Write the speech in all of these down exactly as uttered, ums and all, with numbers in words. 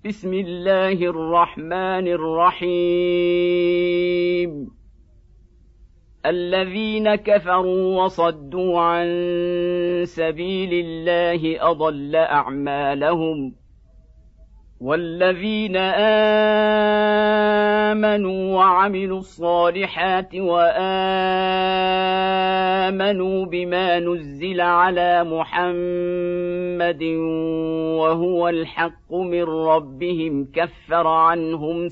بسم الله الرحمن الرحيم الذين كفروا وصدوا عن سبيل الله أضل أعمالهم والذين آمنوا وعملوا الصالحات وآمنوا بما نزل على محمد وهو الحق من ربهم كفر عنهم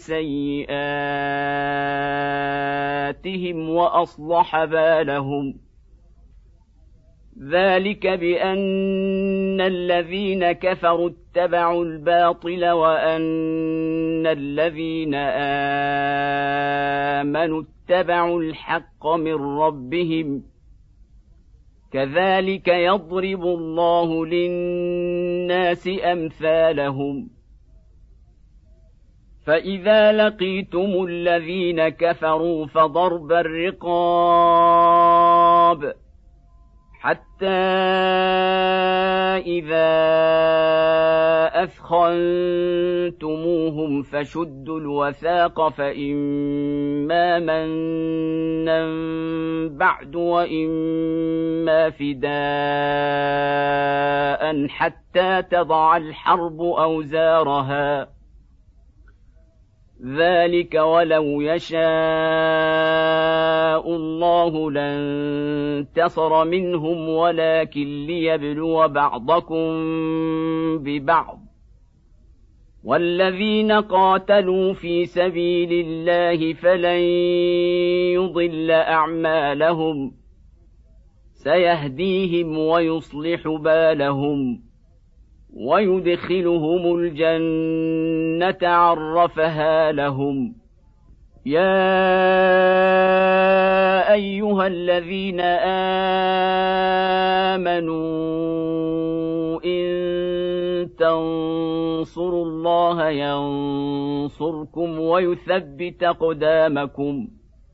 سيئاتهم وأصلح بالهم ذلك بأن الذين كفروا اتبعوا الباطل وأن الذين آمنوا اتبعوا الحق من ربهم كذلك يضرب الله للناس أمثالهم فإذا لقيتم الذين كفروا فضرب الرقاب حتى إذا أثخنتموهم فشدوا الوثاق فإما منا بعد وإما فداء حتى تضع الحرب أوزارها ذلك ولو يشاء الله لانتصر منهم ولكن ليبلو بعضكم ببعض والذين قاتلوا في سبيل الله فلن يضل أعمالهم سيهديهم ويصلح بالهم ويدخلهم الجنة عرفها لهم يا أيها الذين آمنوا إن تنصروا الله ينصركم ويثبت أقدامكم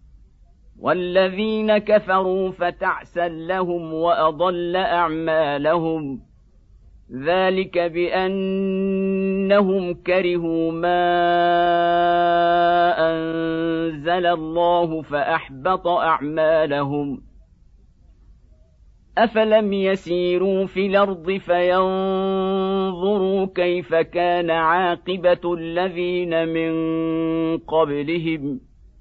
والذين كفروا فتعسا لهم وأضل أعمالهم ذلك بأنهم كرهوا ما أنزل الله فأحبط أعمالهم أفلم يسيروا في الأرض فينظروا كيف كان عاقبة الذين من قبلهم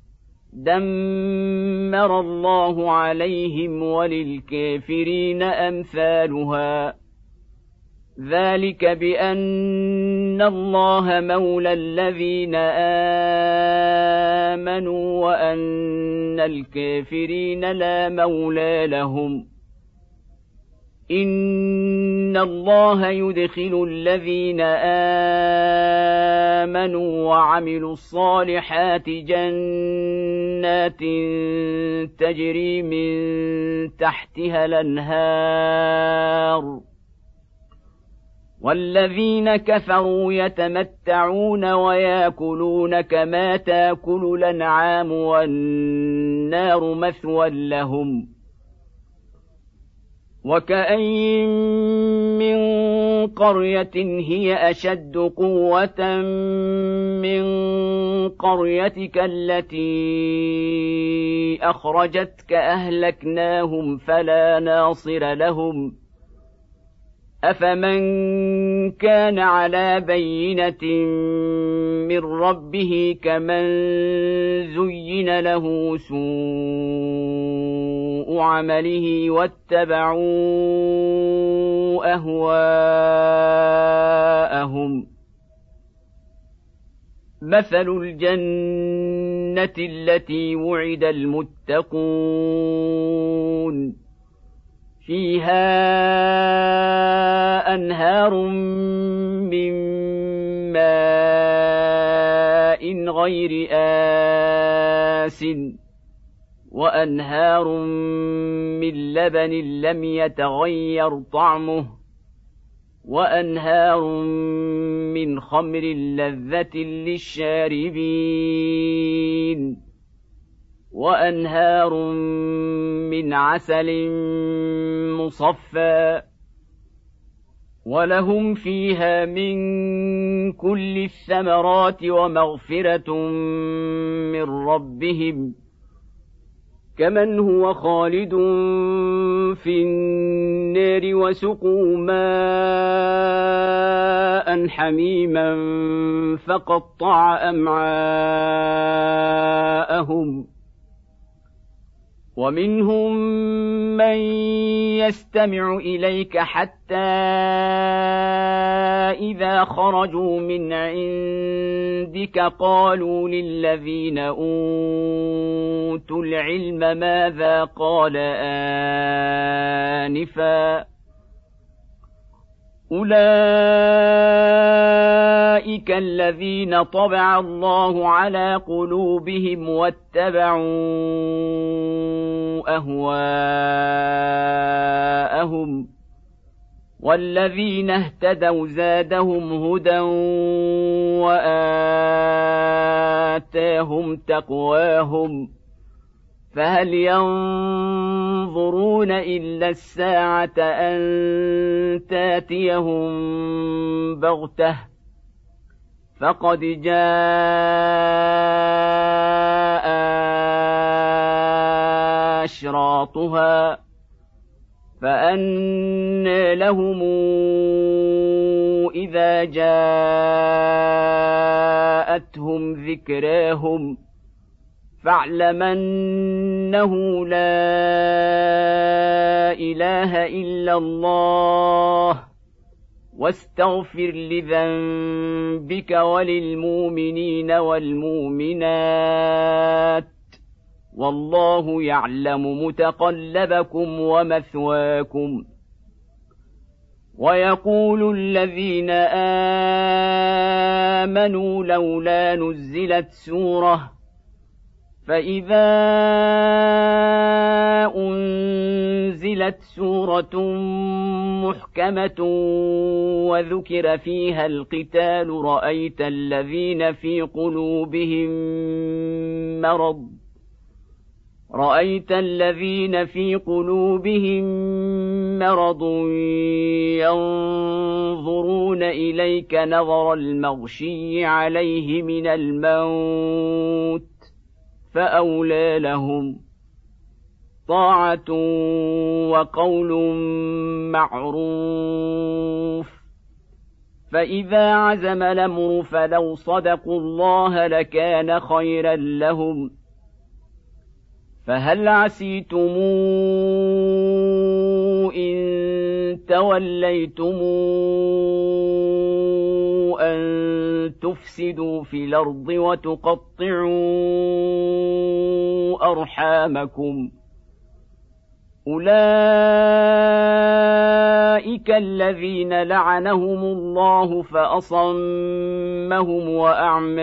دمر الله عليهم وللكافرين أمثالها ذلك بأن الله مولى الذين آمنوا وأن الكافرين لا مولى لهم إن الله يدخل الذين آمنوا وعملوا الصالحات جنات تجري من تحتها الأنهار والذين كفروا يتمتعون ويأكلون كما تأكل الأنعام والنار مثوى لهم وكأين من قرية هي أشد قوة من قريتك التي أخرجتك أهلكناهم فلا ناصر لهم أفمن كان على بينة من ربه كمن زين له سوء عمله واتبعوا أهواءهم مثل الجنة التي وعد المتقون فيها أنهار من ماء غير آسٍ وأنهار من لبن لم يتغير طعمه وأنهار من خمر لذة للشاربين وأنهار من عسل مصفى ولهم فيها من كل الثمرات ومغفرة من ربهم كمن هو خالد في النار وسقوا ماء حميما فقطع أمعاءهم ومنهم من يستمع إليك حتى إذا خرجوا من عندك قالوا للذين أوتوا العلم ماذا قال آنفا أولئك الذين طبع الله على قلوبهم واتبعوا أهواءهم والذين اهتدوا زادهم هدى وآتاهم تقواهم فهل ينظرون إلا الساعة أن تاتيهم بغتة فقد جاء أشراطها فأنى لهم إذا جاءتهم ذكراهم فاعلم أنه لا إله إلا الله واستغفر لذنبك وللمؤمنين والمؤمنات والله يعلم متقلبكم ومثواكم ويقول الذين آمنوا لولا نزلت سورة فإذا أنزلت سورة محكمة وذكر فيها القتال رأيت الذين في قلوبهم مرض رأيت الذين في قلوبهم مرض ينظرون إليك نظر المغشي عليه من الموت فأولى لهم طاعة وقول معروف فإذا عزم الأمر فلو صدقوا الله لكان خيرا لهم فهل عسيتم إن توليتم أن تفسدوا في الأرض وتقطعوا أرحامكم أولئك الذين لعنهم الله فأصمهم وأعمى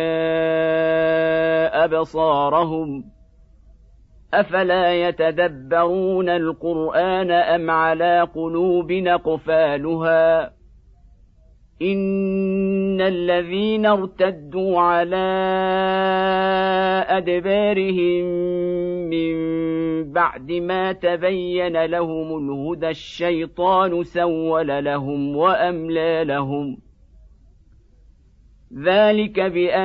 أبصارهم أفلا يتدبرون القرآن أم على قلوب أقفالها إن الذين ارتدوا على أدبارهم من بعد ما تبين لهم الهدى الشيطان سول لهم وأملى لهم ذلك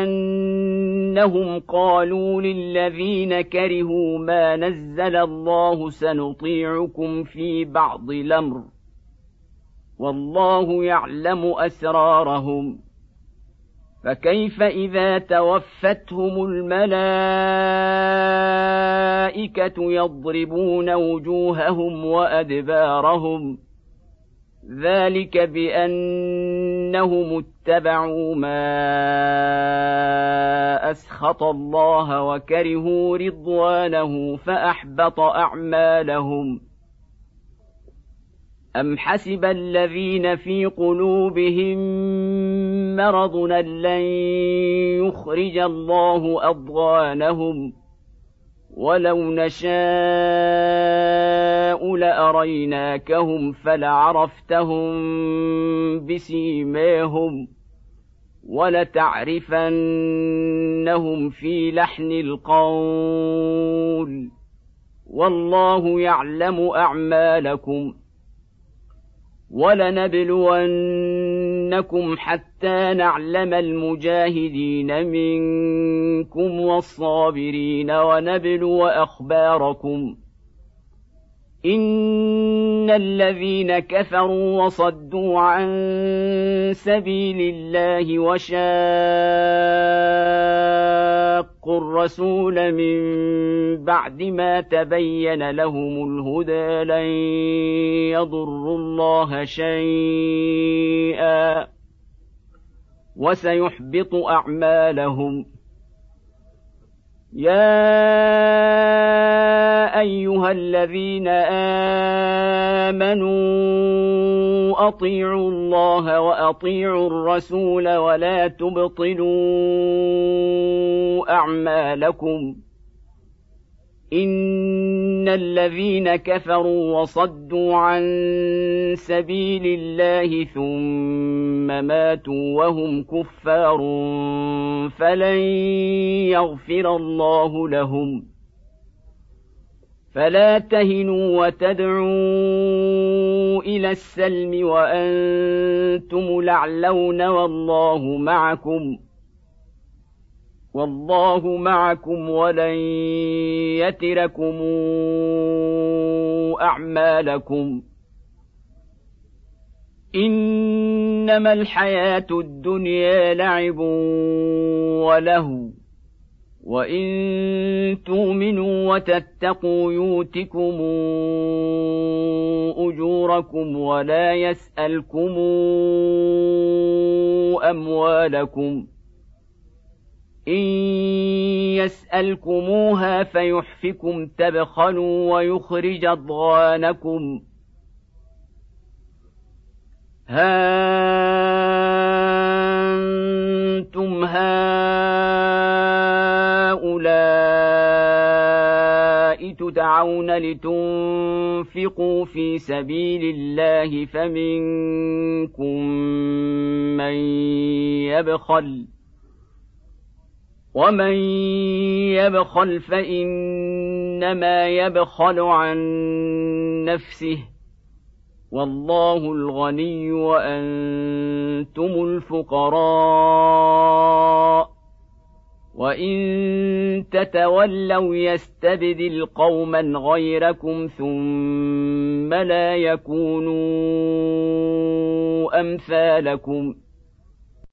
بأنهم قالوا للذين كرهوا ما نزل الله سنطيعكم في بعض الأمر والله يعلم أسرارهم فكيف إذا توفتهم الملائكة يضربون وجوههم وأدبارهم ذلك بأنهم اتبعوا ما أسخط الله وكرهوا رضوانه فأحبط أعمالهم أم حسب الذين في قلوبهم مرض أن لن يخرج الله أضغانهم ولو نشاء لأريناكهم فلعرفتهم بسيماهم ولتعرفنهم في لحن القول والله يعلم أعمالكم ولنبلونكم حتى نعلم المجاهدين منكم والصابرين ونبلو أخباركم إن الذين كفروا وصدوا عن سبيل الله وشاقوا الرسول من بعد ما تبين لهم الهدى لن يضروا الله شيئا وسيحبط أعمالهم. يا أيها الذين آمنوا أطيعوا الله وأطيعوا الرسول ولا تبطلوا أعمالكم إن الذين كفروا وصدوا عن سبيل الله ثم ماتوا وهم كفار فلن يغفر الله لهم. فلا تهنوا وتدعوا إلى السلم وأنتم الأعلون والله معكم والله معكم ولن يتركم أعمالكم. إنما الحياة الدنيا لعب ولهو وإن تؤمنوا وتتقوا يؤتكم أجوركم ولا يسألكم أموالكم إن يسألكموها فيحفكم تبخلوا ويخرج أضغانكم. ها أنتم هؤلاء تدعون لتنفقوا في سبيل الله فمنكم من يبخل ومن يبخل فإنما يبخل عن نفسه والله الغني وأنتم الفقراء وإن تتولوا يستبدل قوما غيركم ثم لا يكونوا أمثالكم.